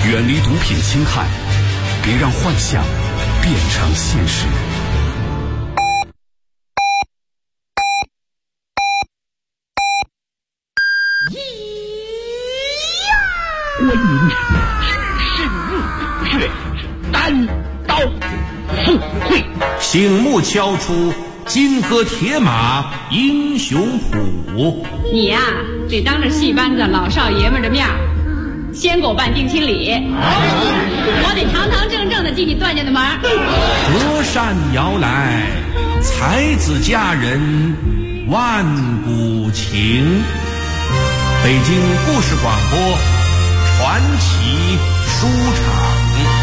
远离毒品侵害，别让幻想变成现实。 观音只是入穴，单刀赴会， 醒目敲出金戈铁马英雄谱。 你呀，得当着戏班子老少爷们的面先给我办定亲礼，我得堂堂正正的进你段家的门。 隔山遥来，才子佳人万古情。北京故事广播传奇书场。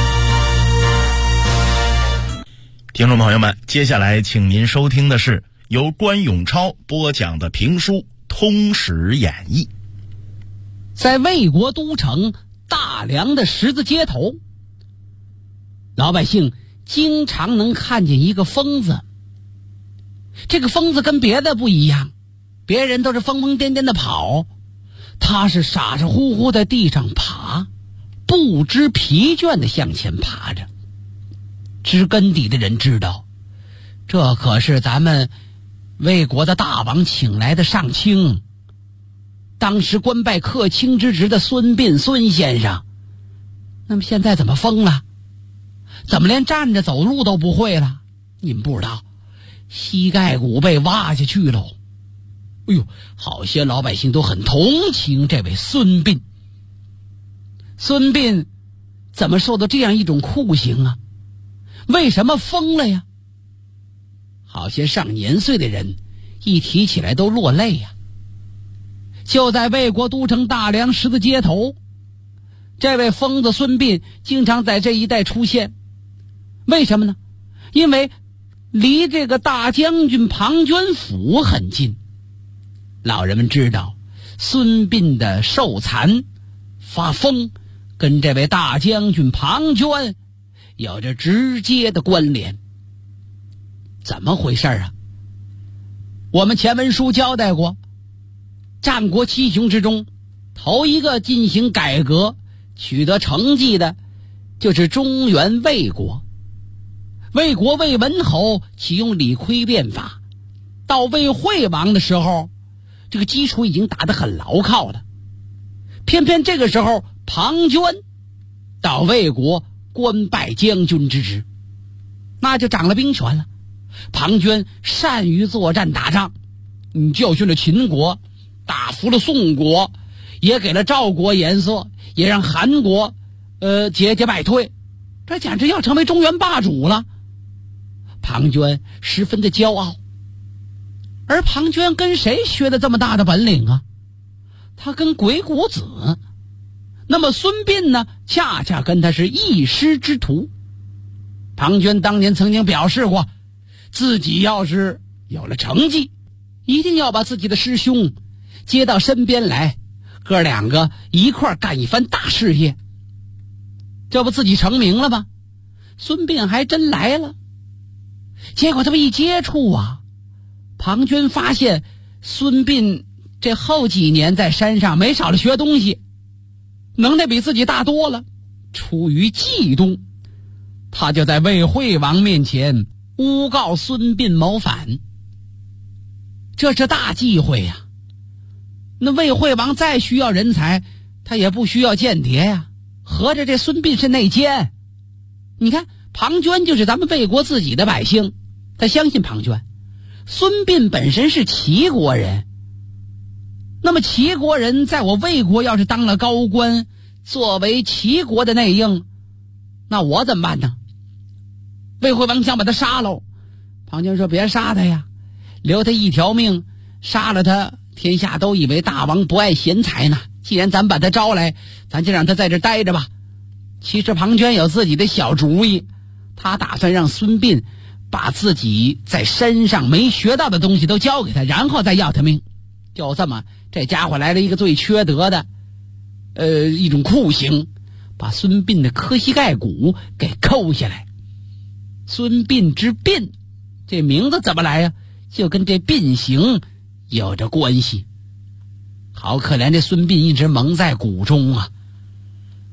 听众朋友们，接下来请您收听的是由关永超播讲的评书《通史演义》。 在魏国都城大梁的十字街头，老百姓经常能看见一个疯子。这个疯子跟别的不一样，别人都是疯疯癫癫的跑，他是傻傻乎乎在地上爬，不知疲倦地向前爬着。知根底的人知道，这可是咱们魏国的大王请来的上卿，当时官拜客卿之职的孙膑孙先生。那么现在怎么疯了？怎么连站着走路都不会了？你们不知道，膝盖骨被挖下去了。哎呦，好些老百姓都很同情这位孙膑。孙膑怎么受到这样一种酷刑啊？为什么疯了呀？好些上年岁的人一提起来都落泪呀。就在魏国都城大梁十字街头，这位疯子孙膑经常在这一带出现。为什么呢？因为离这个大将军庞涓府很近。老人们知道孙膑的受残发疯跟这位大将军庞涓有着直接的关联。怎么回事啊？我们前文书交代过，战国七雄之中，头一个进行改革取得成绩的就是中原魏国。魏国魏文侯启用李悝变法，到魏惠王的时候，这个基础已经打得很牢靠了。偏偏这个时候庞涓到魏国官拜将军之职，那就掌了兵权了。庞涓善于作战打仗，教训了秦国，打服了宋国，也给了赵国颜色，也让韩国节节败退，这简直要成为中原霸主了。庞涓十分的骄傲。而庞涓跟谁学的这么大的本领啊？他跟鬼谷子。那么孙膑呢，恰恰跟他是一师之徒。庞涓当年曾经表示过，自己要是有了成绩，一定要把自己的师兄接到身边来，哥两个一块干一番大事业。这不自己成名了吗？孙膑还真来了。结果他们一接触啊，庞涓发现孙膑这后几年在山上没少了学东西，能耐比自己大多了。出于嫉妒，他就在魏惠王面前诬告孙膑谋反。这是大忌讳呀。那魏惠王再需要人才，他也不需要间谍呀。合着这孙膑是内奸。你看庞涓就是咱们魏国自己的百姓，他相信庞涓。孙膑本身是齐国人，那么齐国人在我魏国要是当了高官，作为齐国的内应，那我怎么办呢？魏惠王想把他杀了，庞涓说别杀他呀，留他一条命，杀了他天下都以为大王不爱贤才呢。既然咱把他招来，咱就让他在这待着吧。其实庞涓有自己的小主意，他打算让孙膑把自己在山上没学到的东西都交给他，然后再要他命。就这么，这家伙来了一个最缺德的一种酷刑，把孙膑的磕膝盖骨给抠下来。孙膑之膑，这名字怎么来呀？就跟这膑刑有着关系。好可怜，这孙膑一直蒙在鼓中啊。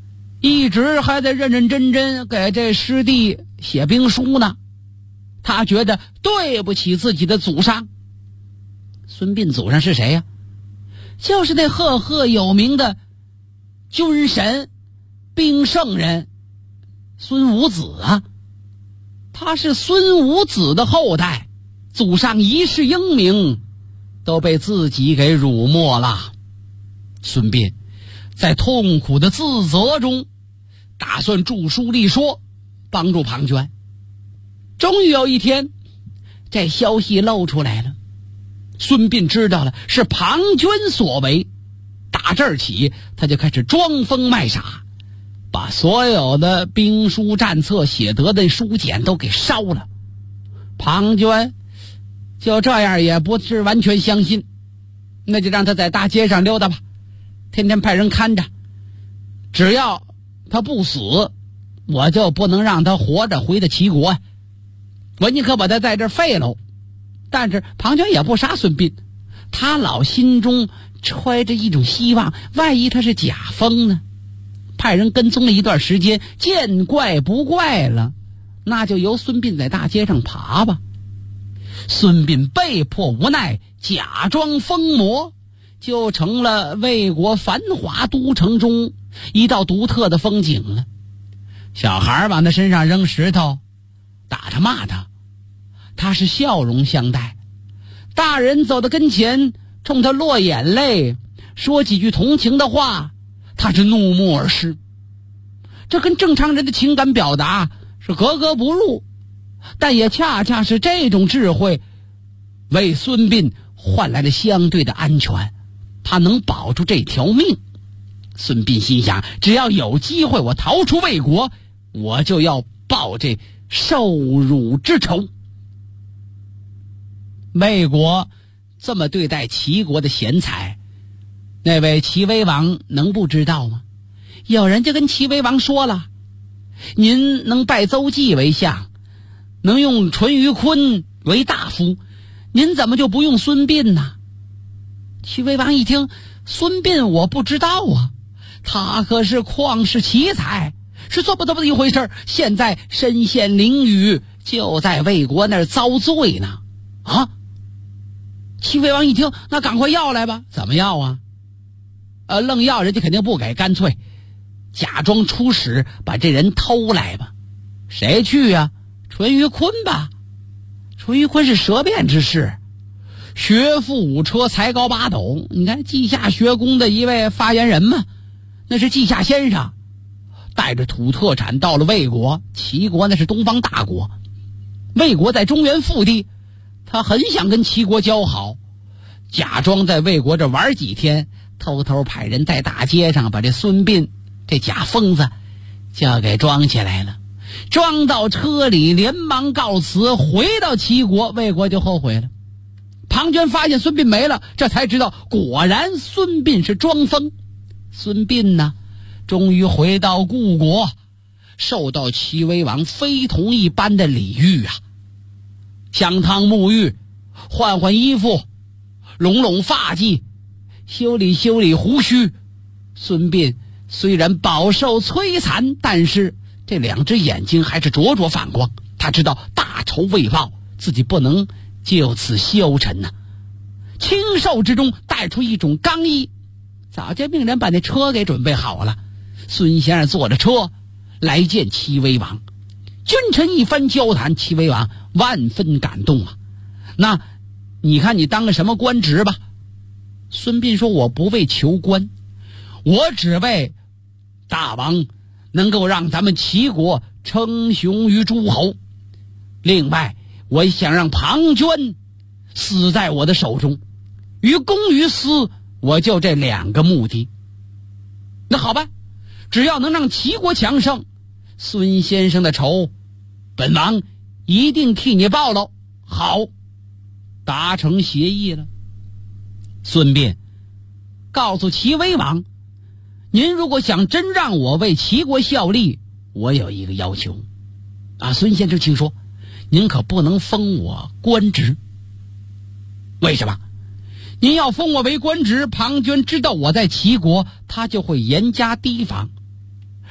一直还在认认真真给这师弟写兵书呢。他觉得对不起自己的祖上。孙膑祖上是谁呀？就是那赫赫有名的军神兵圣人孙武子啊。他是孙武子的后代，祖上一世英名都被自己给辱没了。孙膑在痛苦的自责中打算著书立说，帮助庞涓。终于有一天，这消息露出来了，孙膑知道了是庞涓所为。打这儿起，他就开始装疯卖傻，把所有的兵书战策写得的书简都给烧了。庞涓就这样也不是完全相信，那就让他在大街上溜达吧，天天派人看着，只要他不死，我就不能让他活着回到齐国，我宁可把他在这儿废了。但是庞涓也不杀孙膑，他老心中揣着一种希望，万一他是假疯呢？派人跟踪了一段时间，见怪不怪了，那就由孙膑在大街上爬吧。孙膑被迫无奈，假装疯魔，就成了魏国繁华都城中一道独特的风景了。小孩往他身上扔石头，打他骂他，他是笑容相待；大人走到跟前，冲他落眼泪，说几句同情的话，他是怒目而视。这跟正常人的情感表达是格格不入，但也恰恰是这种智慧为孙膑换来了相对的安全，他能保住这条命。孙膑心想，只要有机会我逃出魏国，我就要报这受辱之仇。魏国这么对待齐国的贤才，那位齐威王能不知道吗？有人就跟齐威王说了，您能拜邹忌为相，能用淳于髡为大夫，您怎么就不用孙膑呢？齐威王一听，孙膑我不知道啊，他可是旷世奇才，是这么一回事，现在身陷囹圄，就在魏国那儿遭罪呢。啊！齐威王一听，那赶快要来吧。怎么要啊？愣要人家肯定不给，干脆假装出使，把这人偷来吧。谁去呀？淳于髡吧。淳于髡是舌辩之士，学富五车，才高八斗。你看稷下学宫的一位发言人嘛，那是稷下先生，带着土特产到了魏国。齐国那是东方大国，魏国在中原腹地，他很想跟齐国交好，假装在魏国这玩几天，偷偷派人在大街上把这孙膑这假疯子就给装起来了，装到车里，连忙告辞，回到齐国。魏国就后悔了。庞涓发现孙膑没了，这才知道果然孙膑是装疯。孙膑呢，终于回到故国，受到齐威王非同一般的礼遇啊，香汤沐浴，换换衣服，拢发髻，修理胡须。孙膑虽然饱受摧残，但是这两只眼睛还是灼灼反光。他知道大仇未报，自己不能就此消沉呐。清瘦之中带出一种刚毅，早就命人把那车给准备好了。孙先生坐着车来见齐威王，君臣一番交谈，齐威王万分感动啊。那你看你当个什么官职吧？孙膑说，我不为求官，我只为大王能够让咱们齐国称雄于诸侯。另外我想让庞涓死在我的手中，于公于私，我就这两个目的。那好吧，只要能让齐国强盛，孙先生的仇本王一定替你报喽。好，达成协议了。孙膑告诉齐威王，您如果想真让我为齐国效力，我有一个要求啊。孙先生请说，您可不能封我官职。为什么？您要封我为官职，庞涓知道我在齐国，他就会严加提防。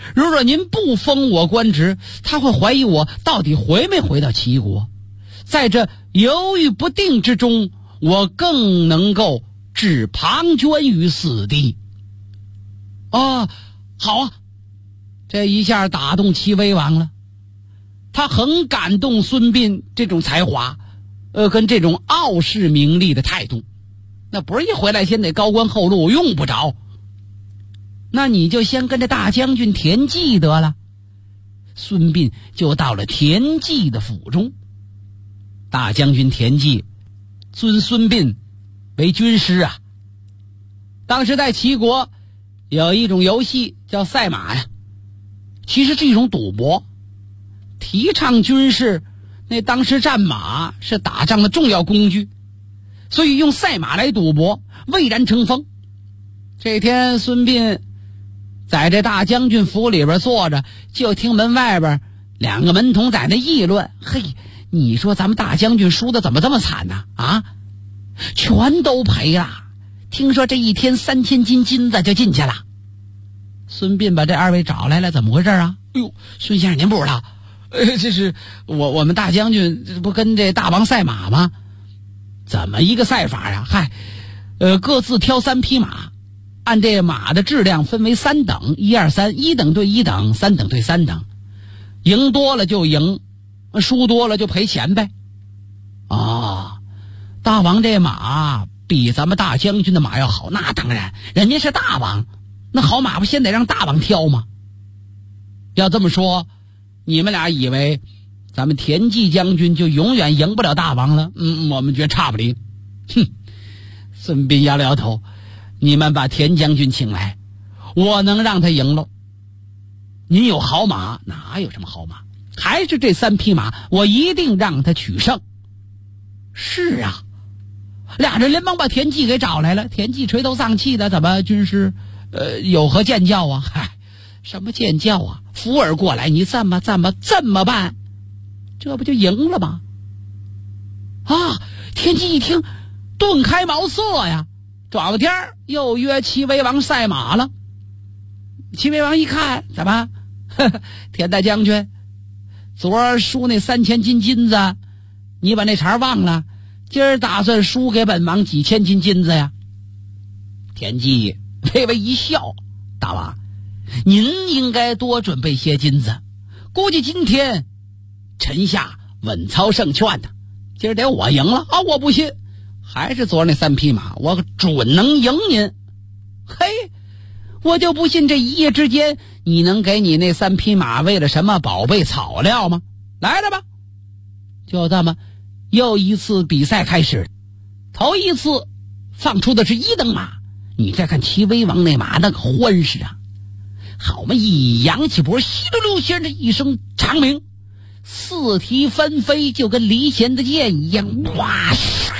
如若您不封我官职，他会怀疑我到底回没回到齐国。在这犹豫不定之中，我更能够置庞涓于死地。哦，好啊，这一下打动齐威王了。他很感动孙膑这种才华，跟这种傲视名利的态度。那不是一回来先得高官厚禄，用不着。那你就先跟着大将军田忌得了。孙膑就到了田忌的府中。大将军田忌尊孙膑为军师啊。当时在齐国有一种游戏叫赛马呀，其实是一种赌博，提倡军事。那当时战马是打仗的重要工具，所以用赛马来赌博，蔚然成风。这天孙膑在这大将军府里边坐着，就听门外边两个门童在那议论：嘿，你说咱们大将军输的怎么这么惨呢？啊，全都赔了，听说这一天3000斤金子就进去了。孙膑把这二位找来了，怎么回事啊？哎呦，孙先生您不知道，这是我们大将军这不跟这大王赛马吗？怎么一个赛法啊？嗨，各自挑3匹马，按这马的质量分为3等，1、2、3， 1等对1等，3等对3等，赢多了就赢，输多了就赔钱呗。啊，大王这马比咱们大将军的马要好，那当然，人家是大王，那好马不先得让大王挑吗？要这么说，你们俩以为咱们田忌将军就永远赢不了大王了？我们觉得差不离。哼！孙膑摇了摇头，你们把田将军请来，我能让他赢喽。您有好马？哪有什么好马？还是这3匹马，我一定让他取胜。是啊，俩人连忙把田忌给找来了。田忌垂头丧气的，怎么军师有何见教啊？嗨，什么见教啊？扶耳过来，你这么办，这不就赢了吗？啊！田忌一听，顿开茅塞呀，转过天又约齐威王赛马了。齐威王一看，怎么？田大将军，昨儿输那3000斤金子，你把那茬忘了？今儿打算输给本王几千斤金子呀？田忌微微一笑，大王，您应该多准备些金子，估计今天臣下稳操胜券的。今儿得我赢了啊！我不信，还是昨儿那3匹马，我准能赢您。嘿，我就不信这一夜之间你能给你那3匹马为了什么宝贝草料吗？来了吧！就这么又一次比赛开始。头一次放出的是1等马，你再看齐威王那马那个欢实啊，好嘛，一扬起脖，稀溜溜先着一声长鸣，4蹄翻飞，就跟离弦的箭一样，哇！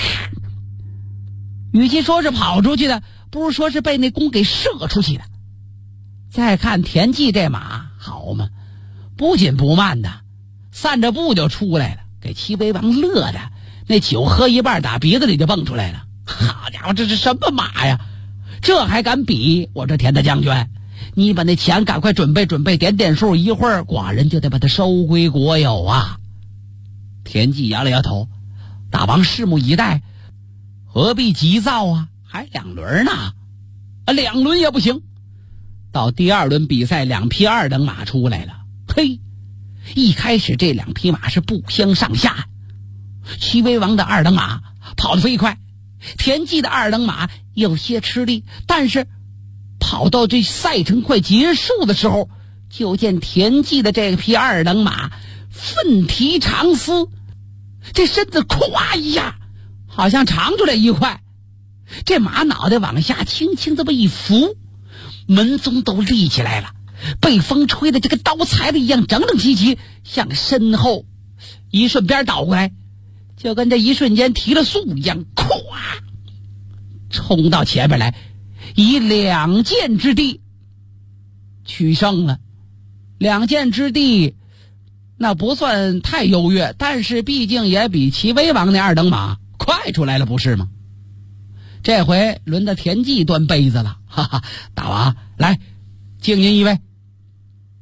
与其说是跑出去的，不如说是被那弓给射出去的。再看田忌这马，好嘛，不紧不慢的，散着步就出来了，给齐威王乐的，那酒喝一半打鼻子里就蹦出来了。好家伙，这是什么马呀？这还敢比？我这田大将军，你把那钱赶快准备准备，点数，一会儿寡人就得把它收归国有啊。田忌摇了摇头，大王拭目以待，何必急躁啊？还2轮呢，2轮也不行。到第2轮比赛，2匹2等马出来了。嘿，一开始这2匹马是不相上下，齐威王的2等马跑得飞快，田忌的2等马有些吃力，但是跑到这赛程快结束的时候，就见田忌的这匹2等马奋蹄长嘶，这身子咵一下好像长出来一块，这马脑袋往下轻轻这么一扶，门宗都立起来了，被风吹的这个刀裁的一样，整整齐齐，向身后一瞬间倒过来，就跟这一瞬间提了速一样，咵冲到前面来，以2箭之地取胜了。2箭之地那不算太优越，但是毕竟也比齐威王那2等马快出来了，不是吗？这回轮到田忌端杯子了，哈哈！大王，来敬您一位。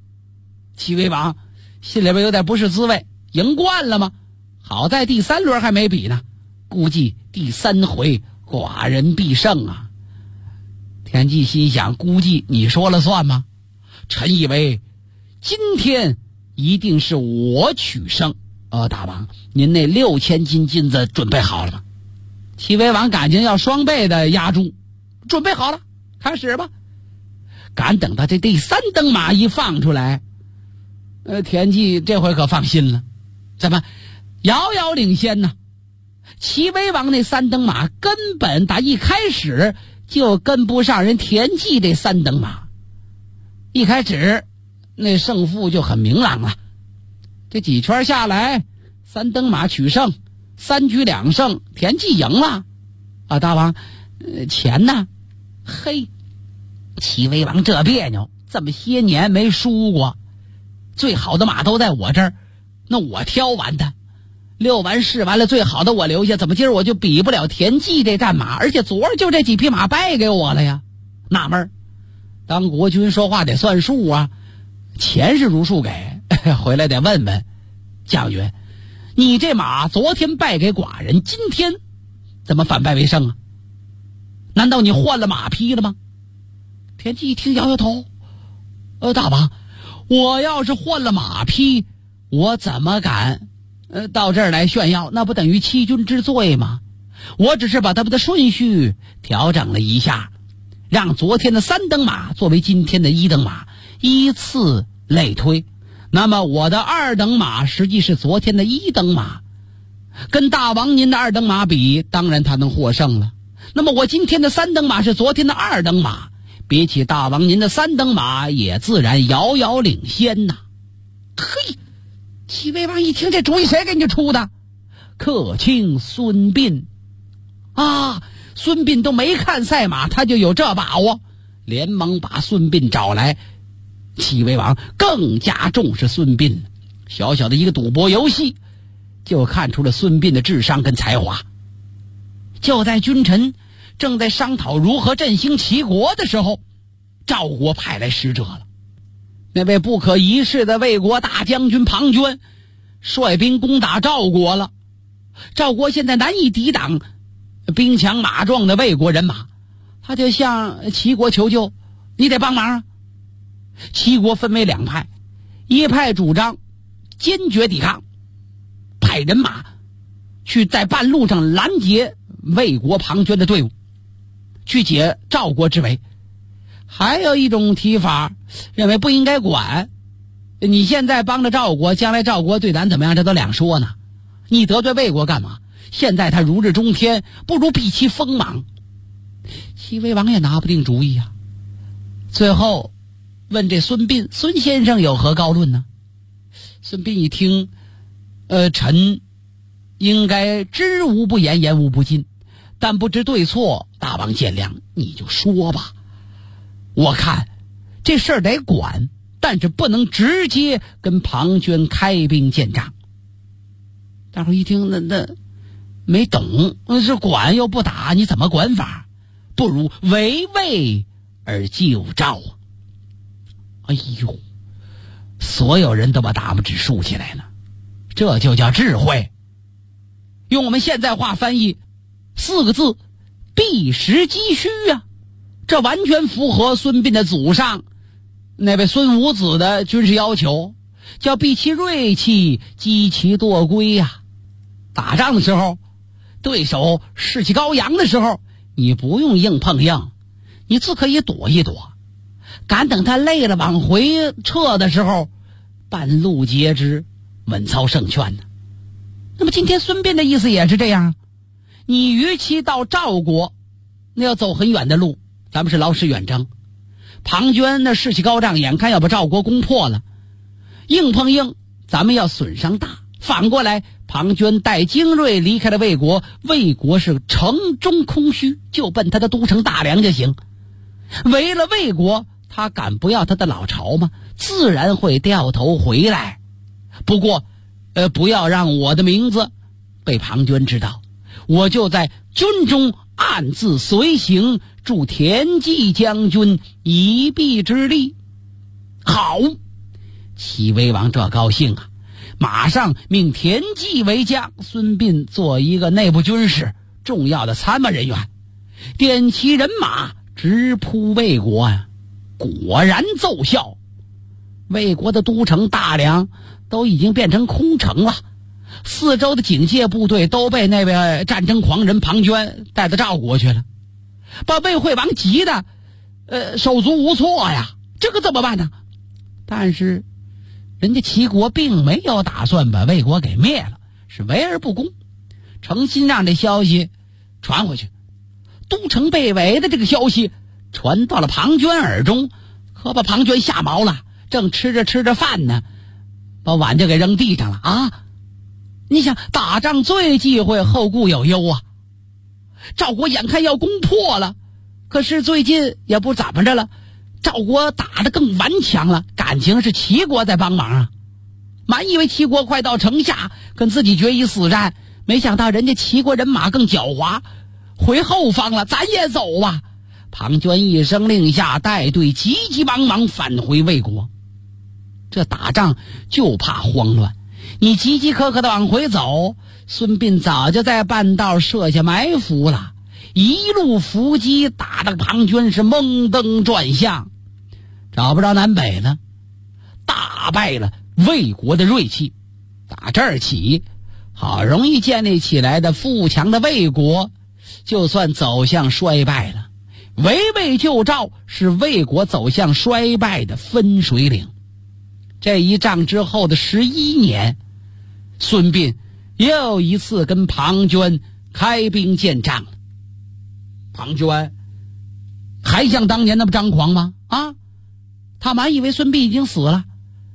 齐威王心里边有点不是滋味，赢惯了吗？好在第3轮还没比呢，估计第3回寡人必胜啊。田忌心想，估计你说了算吗？臣以为今天一定是我取胜。大王，您那6000斤金子准备好了吗？齐威王感情要双倍的压注，准备好了，开始吧。赶等到这第3等马一放出来，田忌这回可放心了，怎么遥遥领先呢？齐威王那3等马根本打一开始就跟不上人田忌这3等马，一开始那胜负就很明朗了。这几圈下来，3等马取胜，3局2胜，田忌赢了。大王，钱呢？嘿，齐威王这别扭，这么些年没输过，最好的马都在我这儿，那我挑完的，6完试完了，最好的我留下，怎么今儿我就比不了田忌这战马？而且昨儿就这几匹马败给我了呀，纳闷儿。当国君说话得算数啊，钱是如数给，回来得问问将军，你这马昨天败给寡人，今天怎么反败为胜啊？难道你换了马匹了吗？田忌一听摇摇头，大王，我要是换了马匹，我怎么敢到这儿来炫耀？那不等于欺君之罪吗？我只是把他们的顺序调整了一下，让昨天的3等马作为今天的1等马，依次类推。那么我的2等马实际是昨天的1等马，跟大王您的2等马比，当然他能获胜了。那么我今天的3等马是昨天的2等马，比起大王您的3等马也自然遥遥领先呐。嘿，齐威王一听这主意谁给你出的？客卿孙膑啊！孙膑都没看赛马，他就有这把握，连忙把孙膑找来。齐威王更加重视孙膑，小小的一个赌博游戏就看出了孙膑的智商跟才华。就在君臣正在商讨如何振兴齐国的时候，赵国派来使者了。那位不可一世的魏国大将军庞涓率兵攻打赵国了。赵国现在难以抵挡兵强马壮的魏国人马，他就向齐国求救，你得帮忙啊。齐国分为2派，一派主张坚决抵抗，派人马去在半路上拦截魏国庞涓的队伍，去解赵国之围。还有一种提法，认为不应该管，你现在帮着赵国，将来赵国对咱怎么样，这都两说呢。你得罪魏国干嘛？现在他如日中天，不如避其锋芒。齐威王也拿不定主意啊。最后问这孙膑，孙先生有何高论呢？孙膑一听，臣应该知无不言，言无不尽，但不知对错，大王见谅，你就说吧。我看这事儿得管，但是不能直接跟庞涓开兵见仗。大伙一听，那没懂，是管又不打，你怎么管法？不如围魏而救赵啊！哎呦，所有人都把大拇指竖起来了，这就叫智慧。用我们现在话翻译4个字，避实击虚啊！这完全符合孙膑的祖上那位孙武子的军事要求，叫避其锐气，击其惰归呀。打仗的时候，对手士气高扬的时候，你不用硬碰硬，你自可以躲一躲，赶等他累了往回撤的时候，半路截肢，稳操胜券呢。那么今天孙膑的意思也是这样，你与其到赵国，那要走很远的路，咱们是劳师远征，庞涓那士气高涨，眼看要把赵国攻破了，硬碰硬咱们要损伤大。反过来，庞涓带精锐离开了魏国，魏国是城中空虚，就奔他的都城大梁就行。围了魏国，他敢不要他的老巢吗？自然会掉头回来。不过不要让我的名字被庞涓知道，我就在军中暗自随行，助田忌将军一臂之力。好， 齐威王这高兴啊，马上命田忌为将，孙膑做一个内部军事重要的参谋人员，点齐人马直扑魏国啊。果然奏效，魏国的都城大梁都已经变成空城了，四周的警戒部队都被那位战争狂人庞涓带到赵国去了，把魏惠王急得手足无措呀，这个怎么办呢？但是人家齐国并没有打算把魏国给灭了，是围而不攻，诚心让这消息传回去。都城被围的这个消息传到了庞涓耳中，可把庞涓吓毛了，正吃着饭呢，把碗就给扔地上了啊！你想打仗最忌讳后顾有忧啊，赵国眼看要攻破了，可是最近也不怎么着了，赵国打得更顽强了，感情是齐国在帮忙啊。满以为齐国快到城下跟自己决一死战，没想到人家齐国人马更狡猾，回后方了，咱也走吧。庞涓一声令下，带队急急忙忙返回魏国。这打仗就怕慌乱，你急急磕磕的往回走，孙膑早就在半道设下埋伏了，一路伏击，打得庞涓是蒙登转向，找不着南北了，大败了魏国的锐气。打这儿起，好容易建立起来的富强的魏国就算走向衰败了。围魏救赵是魏国走向衰败的分水岭。这一仗之后的11年，孙膑又一次跟庞涓开兵见仗了。庞涓还像当年那么张狂吗？啊，他满以为孙膑已经死了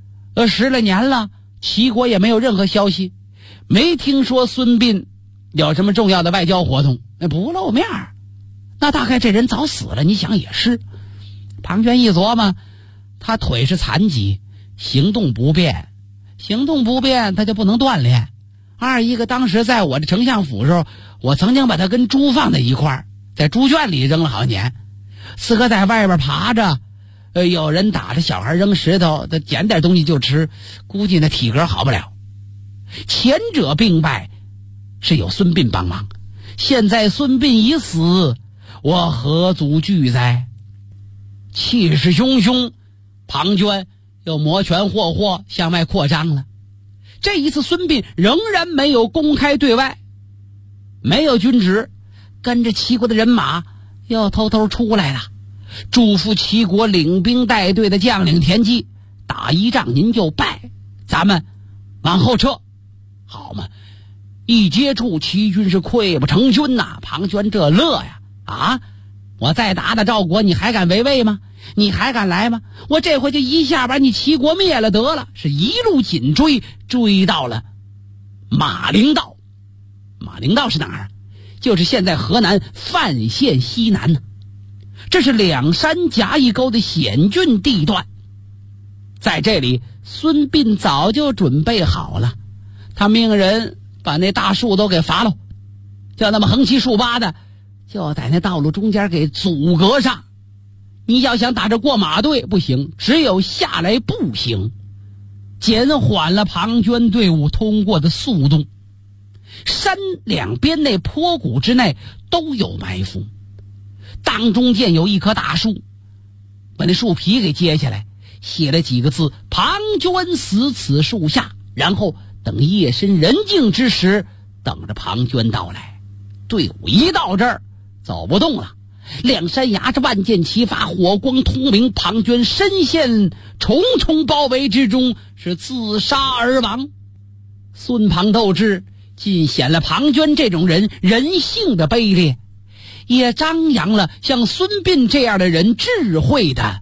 ，10来年了，齐国也没有任何消息，没听说孙膑有什么重要的外交活动，不露面，那大概这人早死了。你想也是，庞涓一琢磨，他腿是残疾，行动不便他就不能锻炼。二一个当时在我的丞相府时候，我曾经把他跟猪放在一块儿，在猪圈里扔了好几年。四哥在外边爬着，有人打着小孩扔石头，他捡点东西就吃，估计那体格好不了。前者兵败是有孙膑帮忙，现在孙膑已死，我何足惧哉？气势汹汹，庞涓又摩拳霍霍向外扩张了。这一次孙膑仍然没有公开对外，没有军职，跟着齐国的人马又偷偷出来了，嘱咐齐国领兵带队的将领田忌，打一仗您就败，咱们往后撤，好嘛。一接触齐军是溃不成军呐，庞涓这乐呀，啊，我再打打赵国，你还敢违魏吗？你还敢来吗？我这回就一下把你齐国灭了得了。是一路紧追，追到了马陵道。马陵道是哪儿？就是现在河南范县西南呢。这是2山夹一沟的险峻地段，在这里孙膑早就准备好了，他命人把那大树都给伐了，就那么横七竖八的就在那道路中间给阻隔上。你要想打着过马队不行，只有下来步行，减缓了庞涓队伍通过的速度。山两边那坡谷之内都有埋伏，当中见有一棵大树，把那树皮给揭下来，写了几个字：庞涓死此树下。然后等夜深人静之时，等着庞涓到来。队伍一到这儿走不动了，2山崖着万箭齐发，火光通明，庞涓深陷重重包围之中，是自杀而亡。孙庞斗智尽显了庞涓这种人性的卑劣，也张扬了像孙膑这样的人智慧的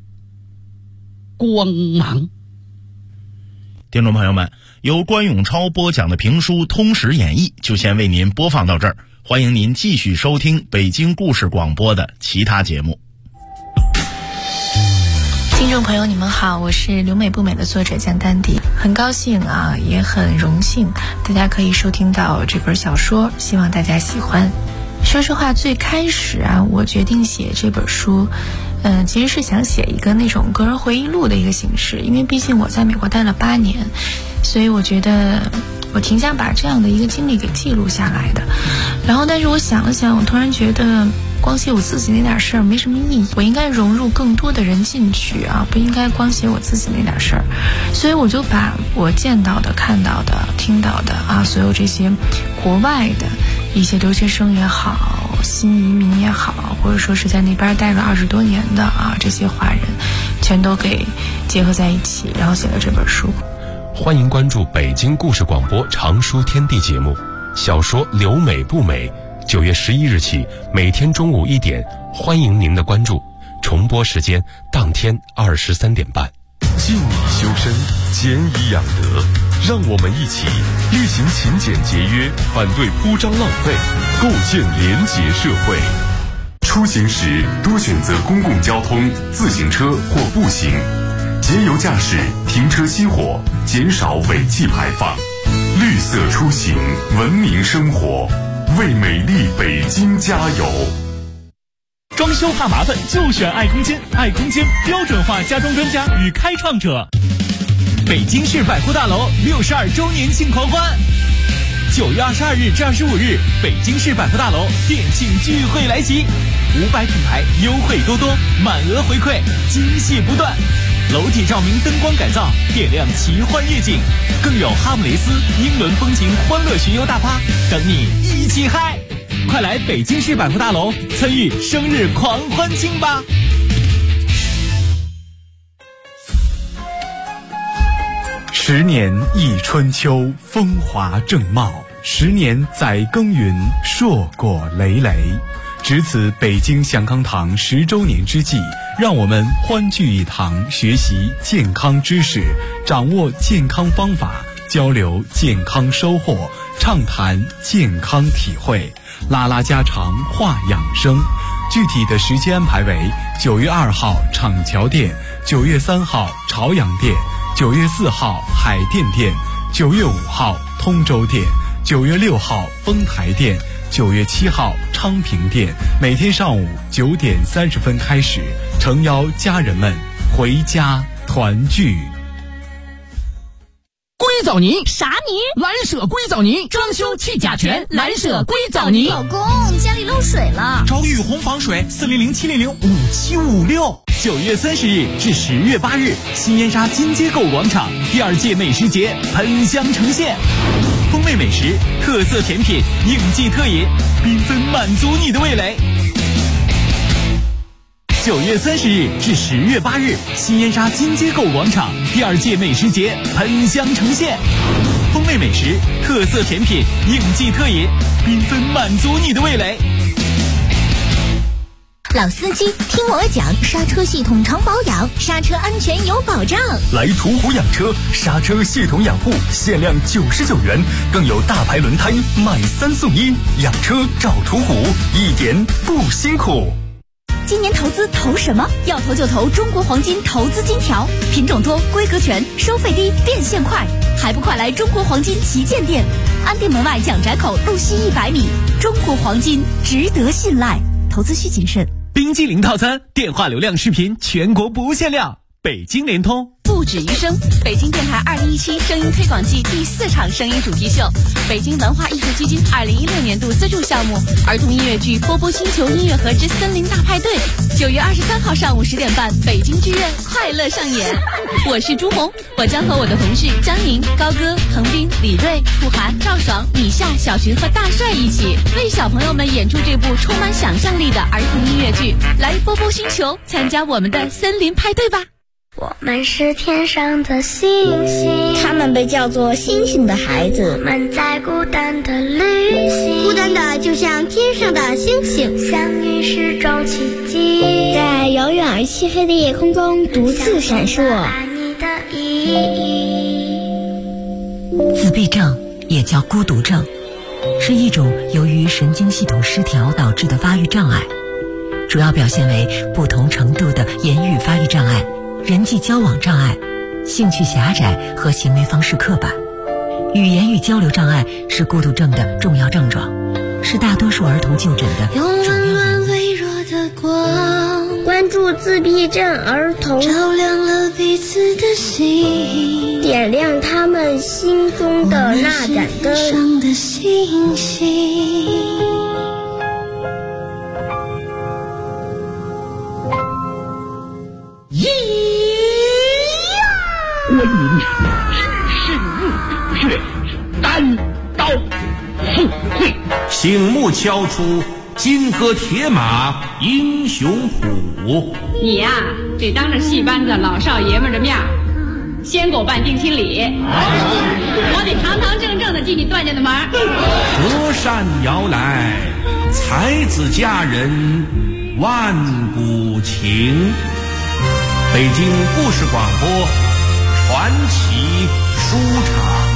光芒。 听众朋友们，由关永超播讲的评书《通史演义》就先为您播放到这儿，欢迎您继续收听北京故事广播的其他节目。 听众朋友你们好，我是留美不美的作者江丹迪，很高兴啊，也很荣幸大家可以收听到这本小说，希望大家喜欢。说实话，最开始啊，我决定写这本书其实是想写一个那种个人回忆录的一个形式，因为毕竟我在美国待了8年，所以我觉得我挺想把这样的一个经历给记录下来的。然后但是我想了想，我突然觉得光写我自己那点事儿没什么意义，我应该融入更多的人进去啊，不应该光写我自己那点事儿。所以我就把我见到的、看到的、听到的啊，所有这些国外的一些留学生也好，新移民也好，或者说是在那边待了20多年的啊，这些华人全都给结合在一起，然后写了这本书。 欢迎关注北京故事广播常书天地节目，小说《留美不美》9月11日起每天中午1点，欢迎您的关注，重播时间当天23点半。 敬以修身，俭以养德，让我们一起厉行勤俭节约，反对铺张浪费，构建廉洁社会。出行时多选择公共交通、自行车或步行，节油驾驶，停车熄火，减少尾气排放。绿色出行，文明生活，为美丽北京加油。 装修怕麻烦就选爱空间，爱空间标准化家装专家与开创者。北京市百货大楼62周年庆狂欢，9月22日至25日，北京市百货大楼店庆聚会来袭，500品牌优惠多多，满额回馈，惊喜不断。楼体照明灯光改造，点亮奇幻夜景，更有哈姆雷斯、英伦风情欢乐巡游大趴等你一起嗨！快来北京市百货大楼参与生日狂欢庆吧 ！10年一春秋，风华正茂；10年载耕耘，硕果累累。值此北京祥康堂10周年之际，让我们欢聚一堂，学习健康知识，掌握健康方法，交流健康收获，畅谈健康体会，拉拉家常，话养生。具体的时间安排为9月2号厂桥店，9月3号朝阳店，9月4号海淀店，9月5号通州店，9月6号丰台店，9月7号昌平店，每天上午9点30分开始，诚邀家人们回家团聚。 硅藻泥啥泥？ 蓝舍硅藻泥，装修去甲醛，蓝舍硅藻泥。 老公，家里漏水了， 找雨虹防水，400-700-5756。9月30日至10月8日，新烟沙金街购物广场第2届美食节喷香呈现，风味美食、特色甜品、应季特饮，缤纷满足你的味蕾。9月30日至10月8日，新烟沙金街购物广场第2届美食节喷香呈现，风味美食、特色甜品、应季特饮，缤纷满足你的味蕾。 老司机听我讲，刹车系统常保养，刹车安全有保障。 来途虎养车，刹车系统养护限量99元，更有大牌轮胎买3送1，养车找途虎，一点不辛苦。 今年投资投什么？要投就投中国黄金投资金条，品种多，规格全，收费低，变现快，还不快来中国黄金旗舰店，安定门外蒋宅口路西100米。中国黄金值得信赖，投资需谨慎。 冰激凌套餐，电话流量视频全国不限量，北京联通。 不止于声，北京电台2017声音推广季第4场声音主题秀，北京文化艺术基金2016年度资助项目儿童音乐剧《波波星球音乐盒之森林大派对》，9月23号上午10点半，北京剧院快乐上演。我是朱红，我将和我的同事张宁、高歌、彭斌、李锐、楚涵、赵爽、米夏、小寻和大帅一起为小朋友们演出这部充满想象力的儿童音乐剧。来波波星球，参加我们的森林派对吧！ 我们是天上的星星， 他们被叫做星星的孩子。 我们在孤单的旅行， 孤单的就像天上的星星， 相遇是种奇迹， 在遥远而漆黑的夜空中独自闪烁。 你的意义。 自闭症也叫孤独症，是一种由于神经系统失调导致的发育障碍，主要表现为不同程度的言语发育障碍、人际交往障碍、兴趣狭窄和行为方式刻板。语言与交流障碍是孤独症的重要症状，是大多数儿童就诊的主要原因。 用温暖微弱的光，关关注自闭症儿童， 照亮了彼此的心， 点亮他们心中的那盏灯。 上的星星。 观音是日月单刀赴会， 醒目敲出金戈铁马英雄谱。 你呀，得当着戏班子老少爷们的面先给我办定亲礼，我得堂堂正正的进你段家的门。 隔山摇来，才子佳人万古情。北京故事广播传奇书场。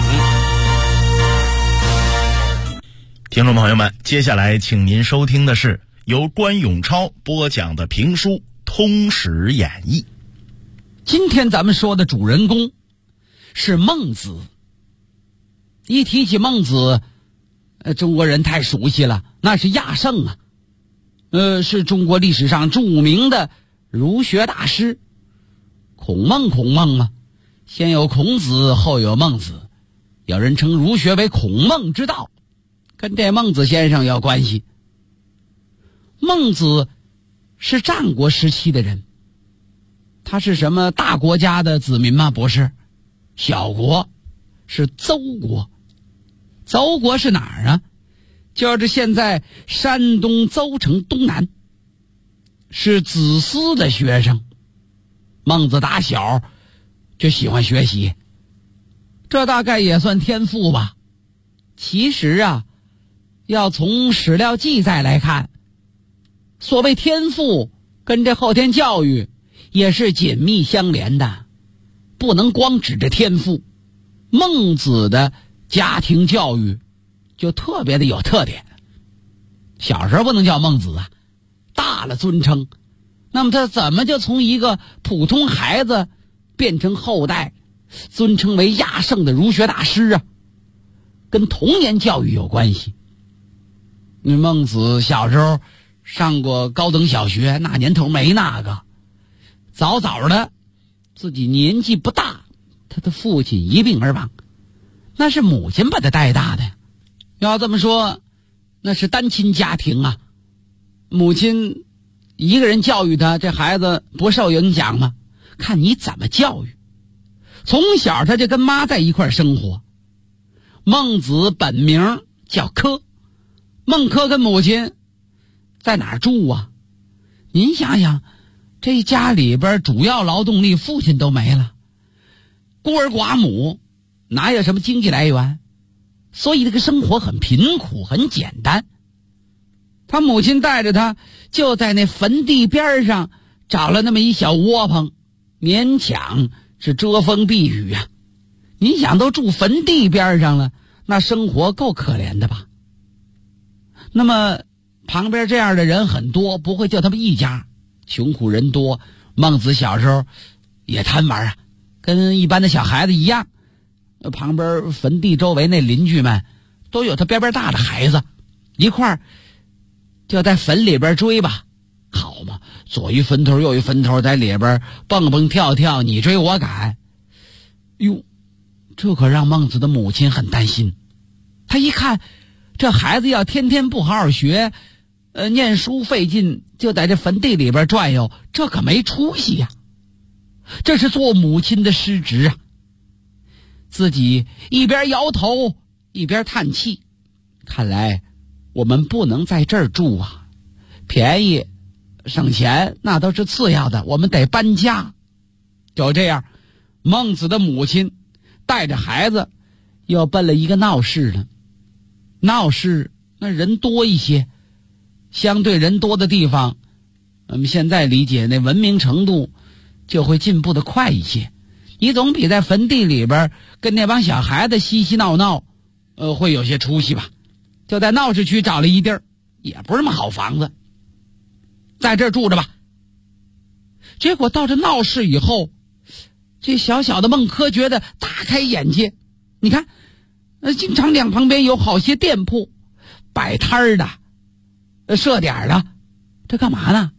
听众朋友们，接下来请您收听的是由关永超播讲的评书《通史演义》。 今天咱们说的主人公是孟子。一提起孟子，中国人太熟悉了，那是亚圣啊，是中国历史上著名的儒学大师。孔孟嘛，先有孔子，后有孟子，有人称儒学为孔孟之道，跟这孟子先生有关系。孟子是战国时期的人，他是什么大国家的子民吗？不是，小国，是邹国。邹国是哪儿啊？就是现在山东邹城东南，是子思的学生。孟子打小就喜欢学习，这大概也算天赋吧。其实啊，要从史料记载来看，所谓天赋跟这后天教育也是紧密相连的，不能光指着天赋。孟子的家庭教育就特别的有特点，小时候不能叫孟子啊，大了尊称。那么他怎么就从一个普通孩子变成后代尊称为亚圣的儒学大师啊？跟童年教育有关系。孟子小时候上过高等小学，那年头没那个，早早的自己年纪不大，他的父亲一病而亡，那是母亲把他带大的。要这么说，那是单亲家庭啊，母亲一个人教育他，这孩子不受影响吗？看你怎么教育。从小他就跟妈在一块生活。孟子本名叫轲，孟轲跟母亲在哪儿住啊？您想想，这家里边主要劳动力父亲都没了，孤儿寡母，哪有什么经济来源？所以这个生活很贫苦，很简单。他母亲带着他就在那坟地边上找了那么一小窝棚，勉强是遮风避雨啊。你想都住坟地边上了，那生活够可怜的吧？那么旁边这样的人很多，不会就他们一家，穷苦人多。孟子小时候也贪玩啊，跟一般的小孩子一样。旁边坟地周围那邻居们都有他边边大的孩子，一块儿就在坟里边追吧，好嘛，左一坟头右一坟头，在里边蹦蹦跳跳，你追我赶。哟，这可让孟子的母亲很担心。他一看这孩子要天天不好好学，念书费劲，就在这坟地里边转悠，这可没出息呀。这是做母亲的失职啊。自己一边摇头一边叹气，看来我们不能在这儿住啊，便宜省钱那都是次要的，我们得搬家。就这样，孟子的母亲带着孩子又奔了一个闹市了。闹市那人多一些，相对人多的地方，我们现在理解那文明程度就会进步的快一些。你总比在坟地里边跟那帮小孩子嬉嬉闹闹会有些出息吧。就在闹市区找了一地儿，也不是什么好房子，在这儿住着吧。结果到这闹市以后，这小小的孟轲觉得大开眼界。你看经常两旁边有好些店铺，摆摊儿的，设点的，这干嘛呢？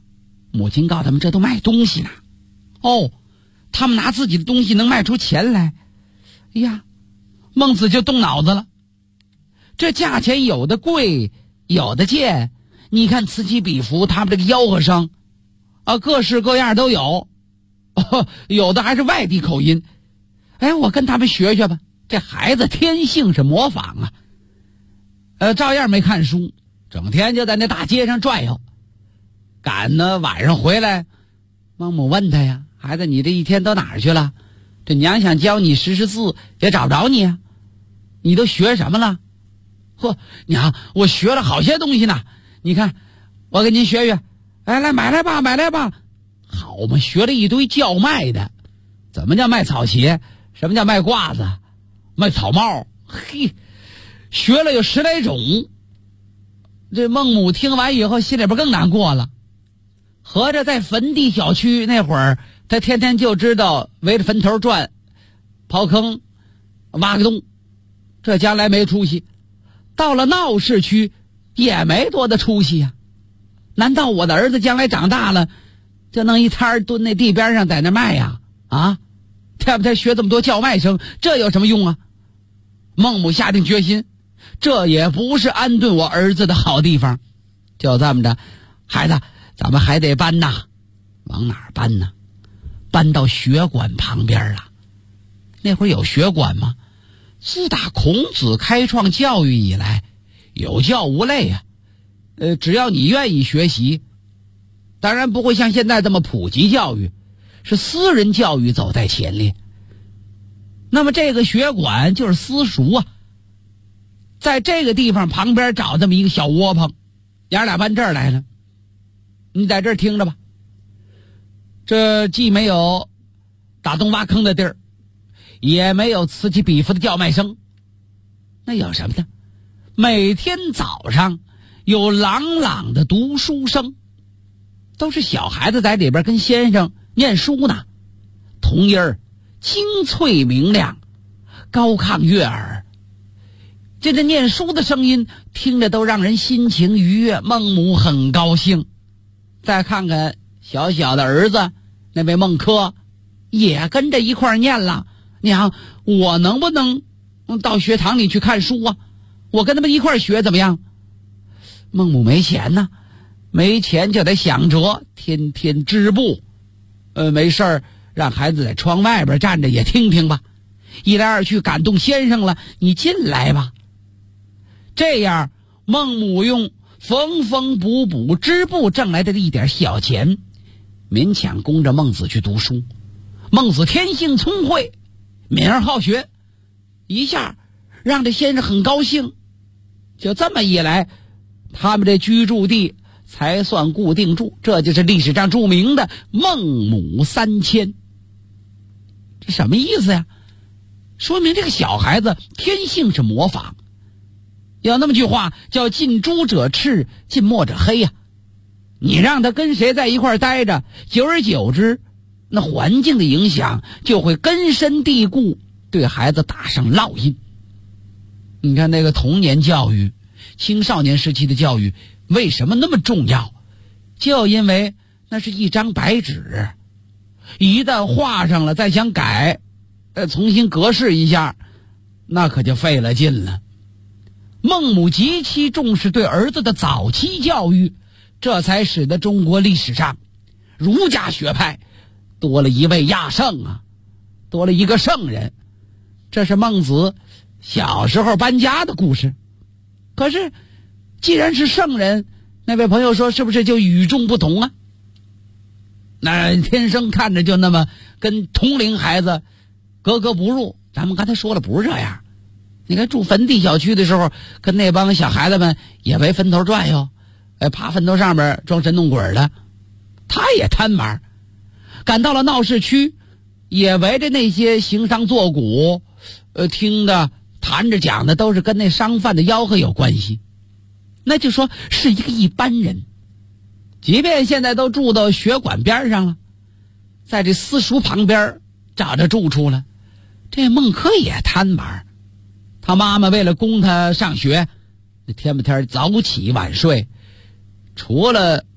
母亲告诉他们这都卖东西呢。哦，他们拿自己的东西能卖出钱来。哎呀，孟子就动脑子了，这价钱有的贵有的贱，你看此起彼伏，他们这个吆喝声各式各样都有，有的还是外地口音。哎，我跟他们学学吧。这孩子天性是模仿啊，照样没看书，整天就在那大街上转悠。赶呢晚上回来，孟母问他呀：“孩子，你这一天到哪儿去了？这娘想教你识字，也找不着你啊。你都学什么了？”“嚯，娘，我学了好些东西呢。你看，我给您学学。哎，来买来吧，买来吧。”好嘛，学了一堆叫卖的。怎么叫卖草鞋？什么叫卖褂子？卖草帽？嘿，学了有10来种。这孟母听完以后，心里边更难过了。合着在坟地小区那会儿，他天天就知道围着坟头转，刨坑，挖个洞，这将来没出息。到了闹市区，也没多大出息呀。难道我的儿子将来长大了，就弄一摊蹲那地边上在那卖呀？他学这么多叫卖声，这有什么用啊？孟母下定决心，这也不是安顿我儿子的好地方。就这么着，孩子，咱们还得搬呐。往哪儿搬呢？搬到学馆旁边了。那会儿有学馆吗？自打孔子开创教育以来，有教无类啊。只要你愿意学习，当然不会像现在这么普及教育，是私人教育走在前列。那么这个学馆就是私塾啊，在这个地方旁边找这么一个小窝棚，爷俩搬这儿来了。你在这儿听着吧，这既没有打洞挖坑的地儿，也没有此起彼伏的叫卖声，那有什么呢？每天早上有朗朗的读书声，都是小孩子在里边跟先生念书呢，童音儿清脆明亮，高亢悦耳。这念书的声音听着都让人心情愉悦，孟母很高兴。再看看小小的儿子那位孟轲，也跟着一块念了。娘，我能不能到学堂里去看书啊？我跟他们一块学怎么样？孟母没钱呢，没钱就得想辙，天天织布。没事儿让孩子在窗外边站着也听听吧。一来二去感动先生了，你进来吧。这样孟母用缝缝补补织布挣来的一点小钱，勉强供着孟子去读书。孟子天性聪慧，敏而好学，一下让这先生很高兴。就这么一来，他们这居住地才算固定住，这就是历史上著名的孟母3000。这什么意思呀？说明这个小孩子天性是模仿。有那么句话叫近朱者赤，近墨者黑呀。你让他跟谁在一块待着，久而久之，那环境的影响就会根深蒂固，对孩子打上烙印。你看那个童年教育，青少年时期的教育为什么那么重要？就因为那是一张白纸，一旦画上了再想改，重新格式一下，那可就费了劲了。孟母极其重视对儿子的早期教育，这才使得中国历史上儒家学派多了一位亚圣啊，多了一个圣人。这是孟子小时候搬家的故事。可是既然是圣人，那位朋友说是不是就与众不同啊？那天生看着就那么跟同龄孩子格格不入。咱们刚才说了不是这样。你看住坟地小区的时候，跟那帮小孩子们也围坟头转悠，爬坟头上面装神弄鬼的，他也贪玩。赶到了闹市区，也围着那些行商坐鼓，听的谈着讲的都是跟那商贩的吆喝有关系，那就说是一个一般人。即便现在都住到学馆边上了，在这私塾旁边找着住处了，这孟轲也贪玩。他妈妈为了供他上学，天不天早起晚睡，除了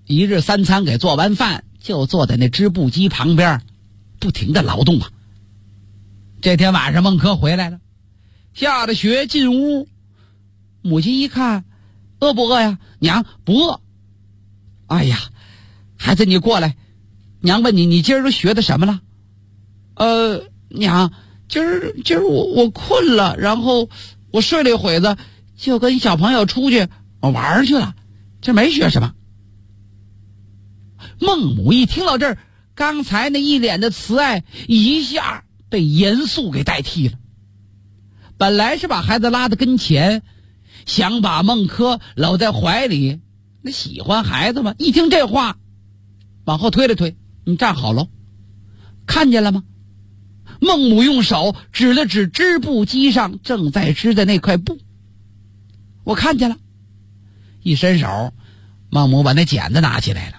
一日三餐给做完饭，就坐在那织布机旁边，不停的劳动啊。这天晚上孟轲回来了，下了学进屋，母亲一看，饿不饿呀？娘不饿。哎呀，孩子你过来，娘问你，你今儿都学的什么了？娘，今儿我困了，然后我睡了一会子，就跟小朋友出去玩去了，这没学什么。孟母一听到这儿，刚才那一脸的慈爱一下被严肃给代替了。本来是把孩子拉到跟前，想把孟轲搂在怀里，那喜欢孩子嘛，一听这话，往后推了推，你站好喽，看见了吗？孟母用手指了指织布机上正在织的那块布，我看见了。一伸手，孟母把那剪子拿起来了。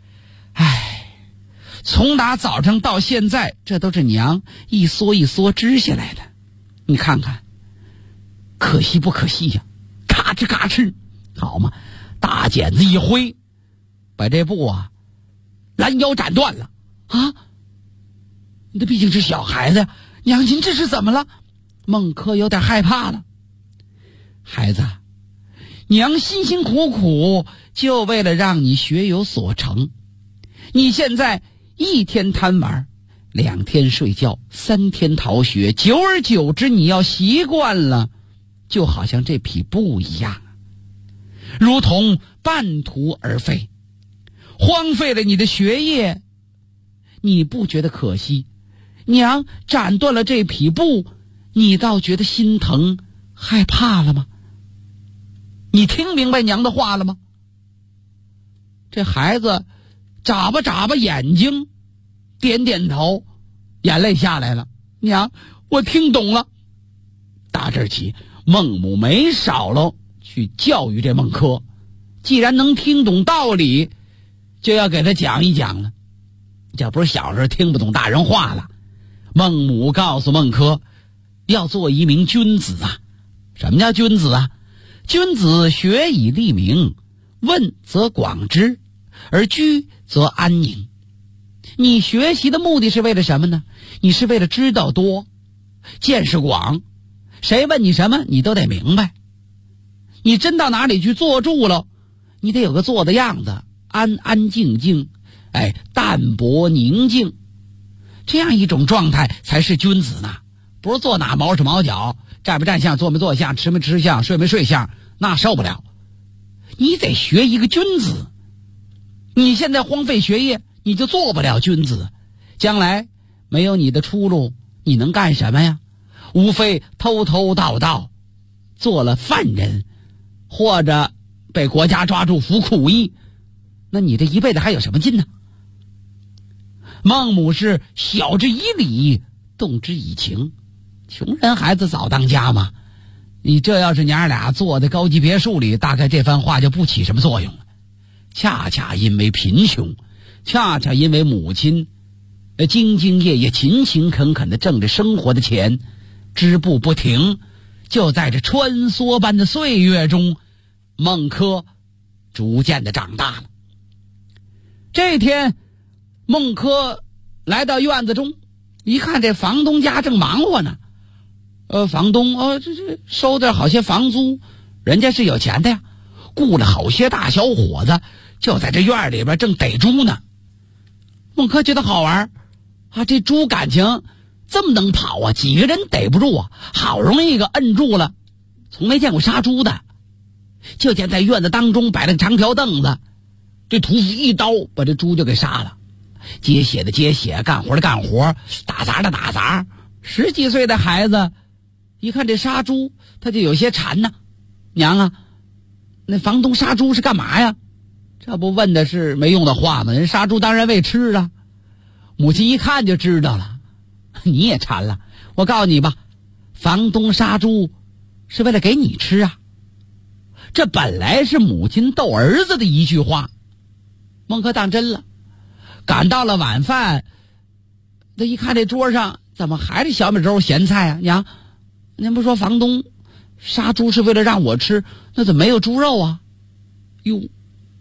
从打早上到现在，这都是娘一梭一梭织下来的，你看看，可惜不可惜呀？咔哧咔哧，好嘛，大剪子一挥，把这布啊拦腰斩断了啊！那毕竟是小孩子呀，娘亲这是怎么了？孟轲有点害怕了。孩子，娘辛辛苦苦就为了让你学有所成，你现在一天贪玩，2天睡觉，3天逃学，久而久之你要习惯了，就好像这匹布一样，如同半途而废，荒废了你的学业，你不觉得可惜？娘斩断了这匹布，你倒觉得心疼害怕了吗？你听明白娘的话了吗？这孩子眨巴眨巴眼睛，点点头，眼泪下来了。娘，我听懂了。打这儿起，孟母没少了去教育这孟轲，既然能听懂道理，就要给他讲一讲了。这不是小时候听不懂大人话了。孟母告诉孟轲，要做一名君子啊。什么叫君子啊？君子学以立名，问则广之，而居则安宁。你学习的目的是为了什么呢？你是为了知道多，见识广，谁问你什么你都得明白。你真到哪里去坐住了，你得有个坐的样子，安安静静，淡泊宁静，这样一种状态才是君子呢。不是坐哪毛手毛脚，站不站相，坐没坐相，吃没吃相，睡没睡相，那受不了。你得学一个君子。你现在荒废学业，你就做不了君子，将来没有你的出路，你能干什么呀？无非偷偷盗盗，做了犯人，或者被国家抓住服苦役，那你这一辈子还有什么劲呢？孟母是晓之以理，动之以情。穷人孩子早当家嘛，你这要是娘俩坐在高级别墅里，大概这番话就不起什么作用了。恰恰因为贫穷，恰恰因为母亲兢兢业业勤勤恳恳的挣着生活的钱，织布不停，就在这穿梭般的岁月中，孟轲逐渐的长大了。这天孟轲来到院子中，一看这房东家正忙活呢。房东这收点好些房租，人家是有钱的呀，雇了好些大小伙子，就在这院里边正逮猪呢。孟轲觉得好玩啊，这猪感情这么能跑啊，几个人逮不住啊，好容易一个摁住了，从没见过杀猪的。就见在院子当中摆了长条凳子，这屠夫一刀把这猪就给杀了，接血的接血，干活的干活，打杂的打杂。10几岁的孩子一看这杀猪，他就有些馋呢。娘啊，那房东杀猪是干嘛呀？这不问的是没用的话吗？人杀猪当然为吃啊。母亲一看就知道了，你也馋了。我告诉你吧，房东杀猪是为了给你吃啊。这本来是母亲逗儿子的一句话，孟轲当真了。赶到了晚饭，他一看这桌上怎么还是小米粥咸菜啊？娘，您不说房东杀猪是为了让我吃，那怎么没有猪肉啊？哟，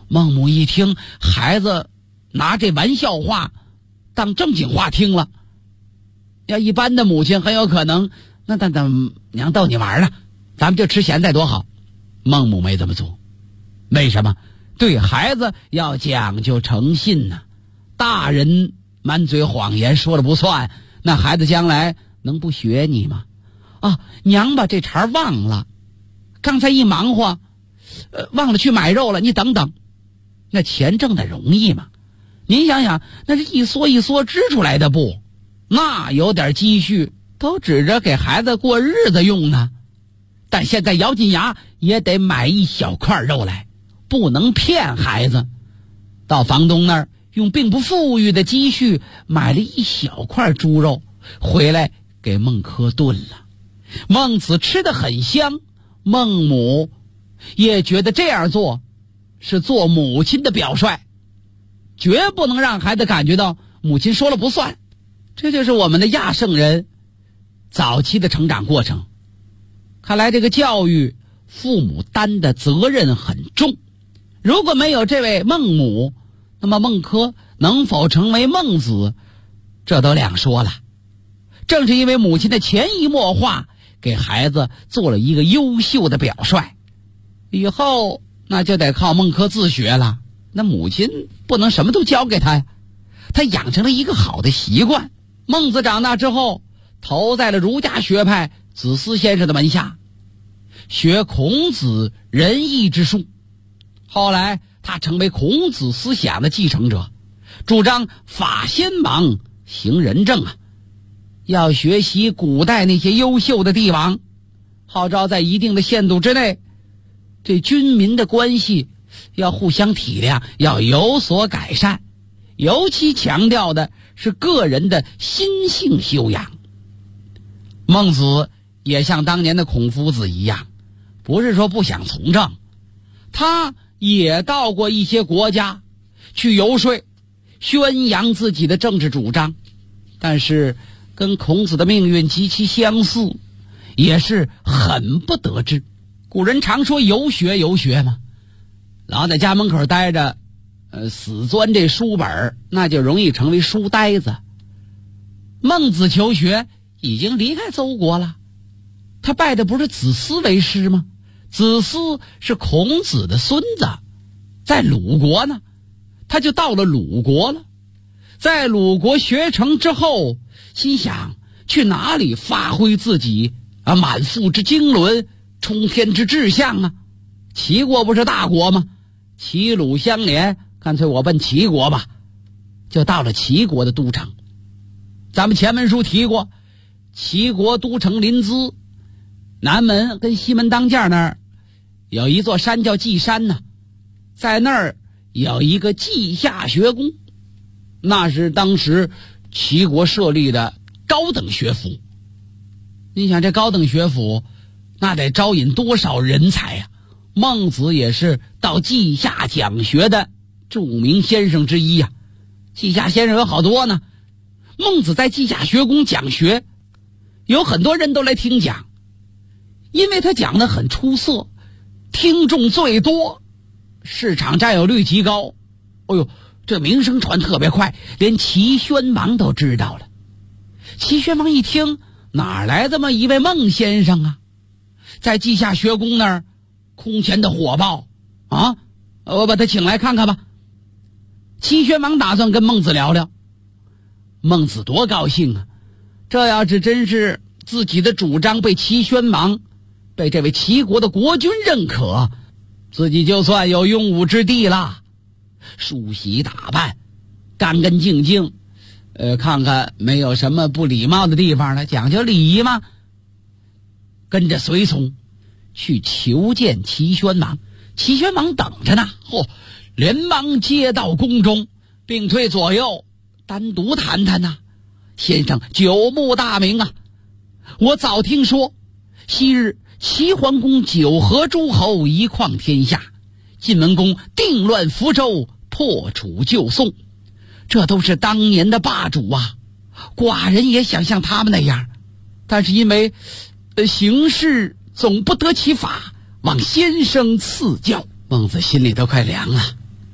孟母一听孩子拿这玩笑话当正经话听了，要一般的母亲很有可能，那娘逗你玩呢，咱们就吃咸菜多好。孟母没这么做，为什么？对孩子要讲究诚信呢。大人满嘴谎言说了不算，那孩子将来能不学你吗？娘把这茬忘了，刚才一忙活忘了去买肉了，你等等。那钱挣得容易吗？您想想，那是一梭一梭织出来的布，那有点积蓄都指着给孩子过日子用呢。但现在咬紧牙也得买一小块肉来，不能骗孩子。到房东那儿用并不富裕的积蓄买了一小块猪肉回来给孟轲炖了。孟子吃得很香，孟母也觉得这样做是做母亲的表率，绝不能让孩子感觉到母亲说了不算。这就是我们的亚圣人早期的成长过程。看来这个教育父母担的责任很重，如果没有这位孟母，那么孟轲能否成为孟子，这都两说了。正是因为母亲的潜移默化，给孩子做了一个优秀的表率，以后那就得靠孟轲自学了。那母亲不能什么都教给他呀，他养成了一个好的习惯。孟子长大之后投在了儒家学派子思先生的门下，学孔子仁义之术。后来他成为孔子思想的继承者，主张法先王行仁政要学习古代那些优秀的帝王，号召在一定的限度之内，这军民的关系要互相体谅，要有所改善，尤其强调的是个人的心性修养。孟子也像当年的孔夫子一样，不是说不想从政，他也到过一些国家去游说，宣扬自己的政治主张，但是跟孔子的命运极其相似，也是很不得志。古人常说游学嘛，老在家门口待着，死钻这书本，那就容易成为书呆子。孟子求学已经离开邹国了，他拜的不是子思为师吗？子思是孔子的孙子，在鲁国呢，他就到了鲁国了。在鲁国学成之后，心想去哪里发挥自己满腹之经纶，冲天之志向齐国不是大国吗？齐鲁相连，干脆我奔齐国吧，就到了齐国的都城。咱们前文书提过，齐国都城临淄，南门跟西门当间那儿有一座山叫稷山呢，在那儿有一个稷下学宫，那是当时齐国设立的高等学府。你想这高等学府那得招引多少人才呀？孟子也是到稷下讲学的著名先生之一呀。稷下先生有好多呢，孟子在稷下学宫讲学，有很多人都来听讲，因为他讲得很出色，听众最多，市场占有率极高。这名声传特别快，连齐宣王都知道了。齐宣王一听，哪来这么一位孟先生在稷下学宫那儿空前的火爆我把他请来看看吧。齐宣王打算跟孟子聊聊，孟子多高兴这要是真是自己的主张被齐宣王，被这位齐国的国君认可，自己就算有用武之地了。梳洗打扮干干净净，看看没有什么不礼貌的地方了，讲究礼仪嘛。跟着随从去求见齐宣王。齐宣王等着呢，连忙接到宫中，并退左右单独谈谈先生久慕大名我早听说昔日齐桓公九合诸侯，一匡天下，晋文公定乱福州，破楚救宋，这都是当年的霸主寡人也想像他们那样，但是因为行事总不得其法，望先生赐教。孟子心里都快凉了，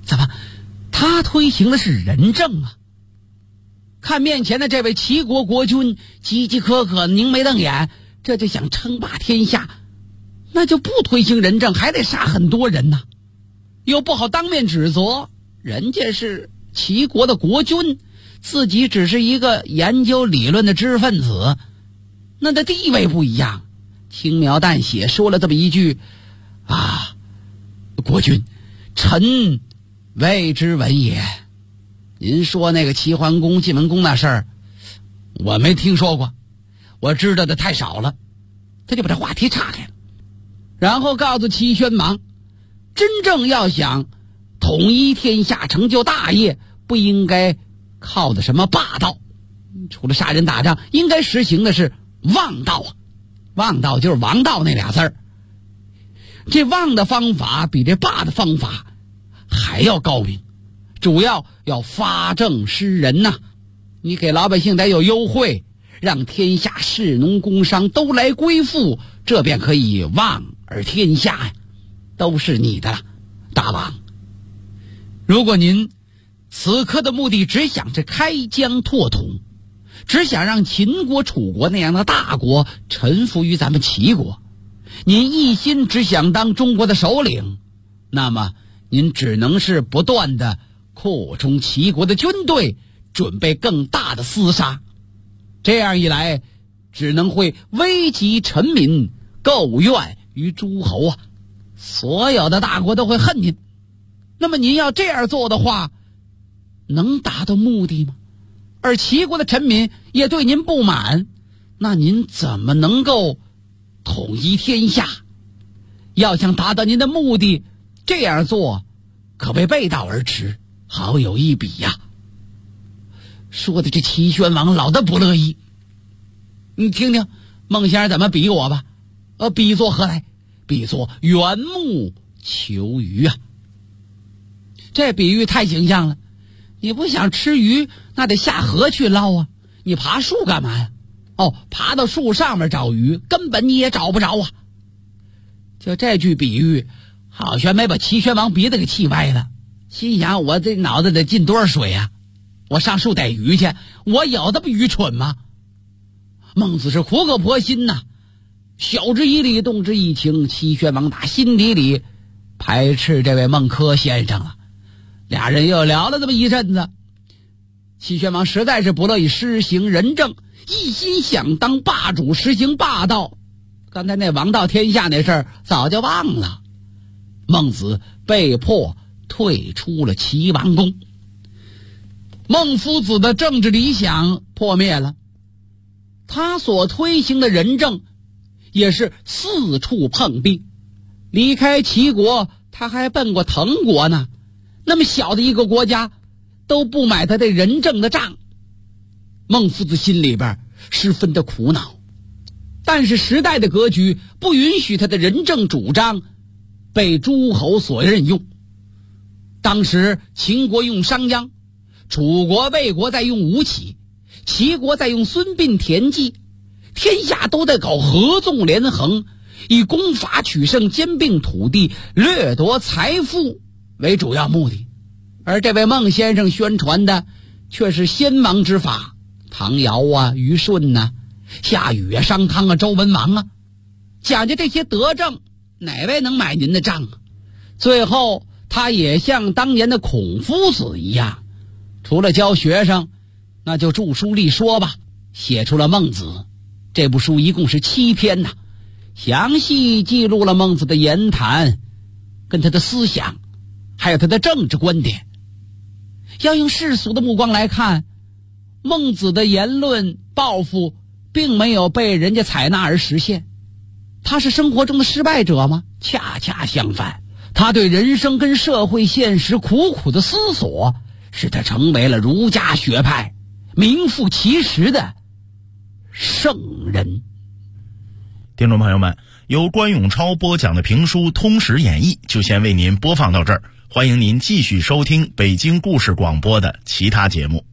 怎么他推行的是仁政啊？看面前的这位齐国国君岌岌可可凝眉瞪眼，这就想称霸天下，那就不推行仁政，还得杀很多人呐，又不好当面指责，人家是齐国的国君，自己只是一个研究理论的知识分子，那的地位不一样，轻描淡写说了这么一句啊，国君，臣未知闻也。您说那个齐桓公晋文公那事儿，我没听说过，我知道的太少了。他就把这话题岔开了，然后告诉齐宣王，真正要想统一天下成就大业，不应该靠的什么霸道，除了杀人打仗，应该实行的是望道啊。望道就是王道那俩字儿，这望的方法比这霸的方法还要高明，主要发政施仁呐，你给老百姓得有优惠，让天下士农工商都来归附，这便可以望而天下呀，都是你的了，大王。如果您此刻的目的只想着开疆拓土，只想让秦国楚国那样的大国臣服于咱们齐国，您一心只想当中国的首领，那么您只能是不断的扩充齐国的军队，准备更大的厮杀，这样一来只能会危及臣民，构怨于诸侯啊，所有的大国都会恨您。那么您要这样做的话，能达到目的吗？而齐国的臣民也对您不满，那您怎么能够统一天下？要想达到您的目的，这样做可谓背道而驰，好有一比呀。说的这齐宣王老的不乐意，你听听孟先生怎么比我吧。比作何来？比作缘木求鱼啊。这比喻太形象了，你不想吃鱼，那得下河去捞啊，你爬树干嘛呀？爬到树上面找鱼，根本你也找不着啊。就这句比喻，好像没把齐宣王鼻子给气歪了，心想我这脑子得进多少水啊，我上树逮鱼去，我有这么愚蠢吗？孟子是苦口婆心呐，晓之以理，动之以情。齐宣王打心底里排斥这位孟轲先生了，俩人又聊了这么一阵子。齐宣王实在是不乐意施行仁政，一心想当霸主，实行霸道，刚才那王道天下那事儿早就忘了。孟子被迫退出了齐王宫，孟夫子的政治理想破灭了，他所推行的仁政也是四处碰壁。离开齐国，他还奔过滕国呢，那么小的一个国家都不买他这仁政的账，孟夫子心里边十分的苦恼。但是时代的格局不允许他的仁政主张被诸侯所任用。当时秦国用商鞅，楚国魏国在用吴起，齐国在用孙膑田忌，天下都在搞合纵连横，以攻伐取胜、兼并土地、掠夺财富为主要目的。而这位孟先生宣传的却是先王之法，唐尧啊、虞舜啊、夏禹啊、商汤啊、周文王啊，讲究这些德政，哪位能买您的账啊？最后他也像当年的孔夫子一样，除了教学生，那就著书立说吧，写出了《孟子》。这部书一共是7篇呐，详细记录了孟子的言谈跟他的思想，还有他的政治观点。要用世俗的目光来看，孟子的言论抱负并没有被人家采纳而实现。他是生活中的失败者吗？恰恰相反，他对人生跟社会现实苦苦的思索，使他成为了儒家学派名副其实的圣人。 听众朋友们，由关永超播讲的评书《通史演义》就先为您播放到这儿，欢迎您继续收听北京故事广播的其他节目。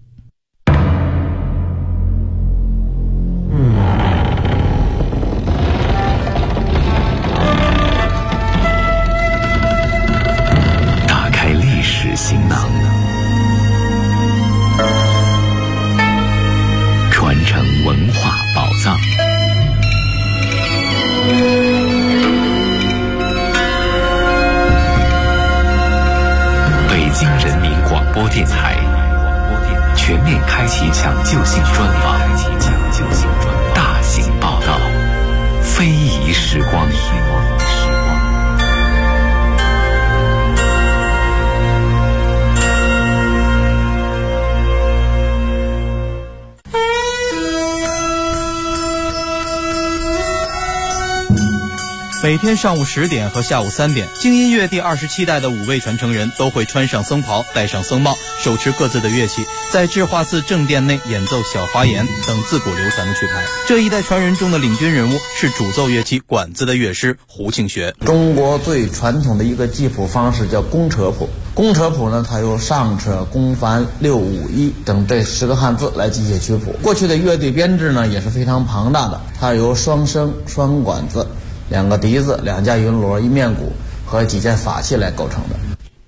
打开历史播电台，全面开启抢救性专访，大型报道，非遗时光。 每天上午10点和下午3点，京音乐第27代的5位传承人都会穿上僧袍，戴上僧帽，手持各自的乐器，在智化寺正殿内演奏小花言等自古流传的曲牌。这一代传人中的领军人物是主奏乐器管子的乐师胡庆学。 中国最传统的一个记谱方式叫公车谱。公车谱呢，它由上车、公繁、六五一等这10个汉字来记写曲谱。过去的乐队编制呢也是非常庞大的，它由双笙、双管子、2个笛子、2架云锣、1面鼓和几件法器来构成的。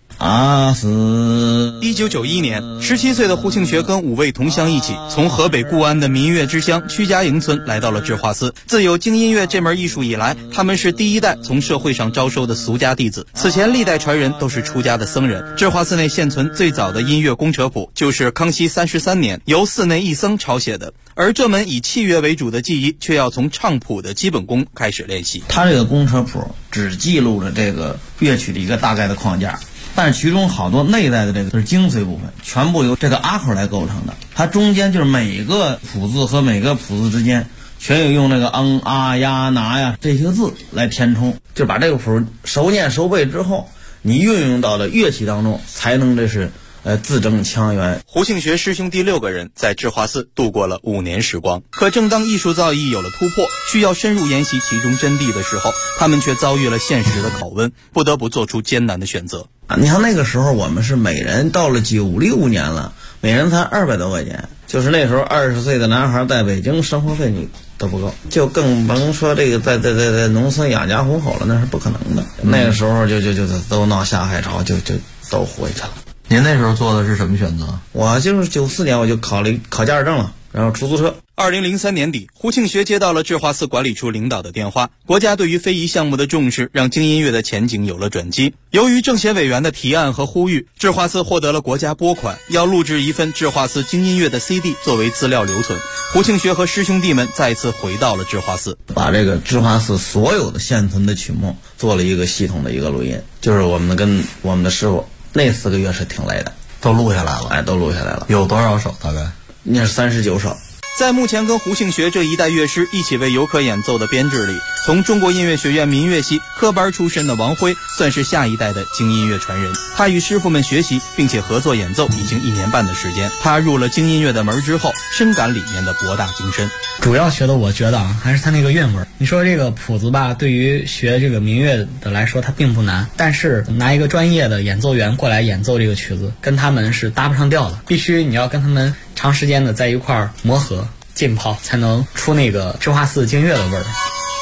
1991年，17岁的胡庆学跟5位同乡一起，从河北固安的民乐之乡曲家营村来到了智化寺。自有京音乐这门艺术以来，他们是第一代从社会上招收的俗家弟子。此前历代传人都是出家的僧人。智化寺内现存最早的音乐公车谱，就是康熙33年由寺内一僧抄写的。而这门以器乐为主的技艺，却要从唱谱的基本功开始练习。 他这个公车谱只记录了这个乐曲的一个大概的框架，但是其中好多内在的这个是精髓部分，全部由这个阿口来构成的。它中间就是每个谱字和每个谱字之间全有用那个啊呀拿呀这些字来填充，就把这个谱熟念熟背之后，你运用到了乐器当中，才能这是自证腔圆。 胡庆学师兄弟6个人在智化寺度过了5年时光。可正当艺术造诣有了突破，需要深入研习其中真谛的时候，他们却遭遇了现实的拷问，不得不做出艰难的选择。 你看那个时候我们是每人到了96年了，每人才200多块钱，就是那时候20岁的男孩在北京生活费你都不够，就更甭说这个在农村养家糊口了，那是不可能的。那个时候就都闹下海潮，就都回去了。 您那时候做的是什么选择？ 我就是94年我就考驾驶证了，然后出租车。 2003年底，胡庆学接到了智化寺管理处领导的电话，国家对于非遗项目的重视让京音乐的前景有了转机。由于政协委员的提案和呼吁，智化寺获得了国家拨款，要录制一份智化寺京音乐的 CD 作为资料留存。胡庆学和师兄弟们再次回到了智化寺， 把这个智化寺所有的现存的曲目做了一个系统的一个录音，就是我们跟我们的师傅那4个月是挺累的， 都录下来了。 都录下来了。 有多少首？大概那是39首。 在目前跟胡庆学这一代乐师一起为游客演奏的编制里，从中国音乐学院民乐系科班出身的王辉算是下一代的京音乐传人。他与师傅们学习并且合作演奏已经1年半的时间。他入了京音乐的门之后，深感里面的博大精深。 主要学的我觉得还是他那个韵味。你说这个谱子吧，对于学这个民乐的来说它并不难，但是拿一个专业的演奏员过来演奏这个曲子，跟他们是搭不上调的。必须你要跟他们长时间的在一块儿磨合浸泡，才能出那个智化寺京乐的味儿。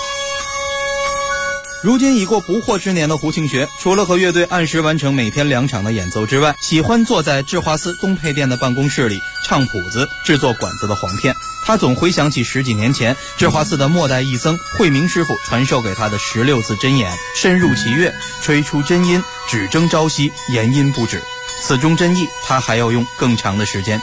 如今已过不惑之年的胡庆学，除了和乐队按时完成每天2场的演奏之外，喜欢坐在智化寺东配殿的办公室里唱谱子，制作管子的簧片。他总回想起10几年前智化寺的末代义僧慧明师傅传授给他的16字真言：深入其乐，吹出真音，只争朝夕，言音不止。此中真意，他还要用更长的时间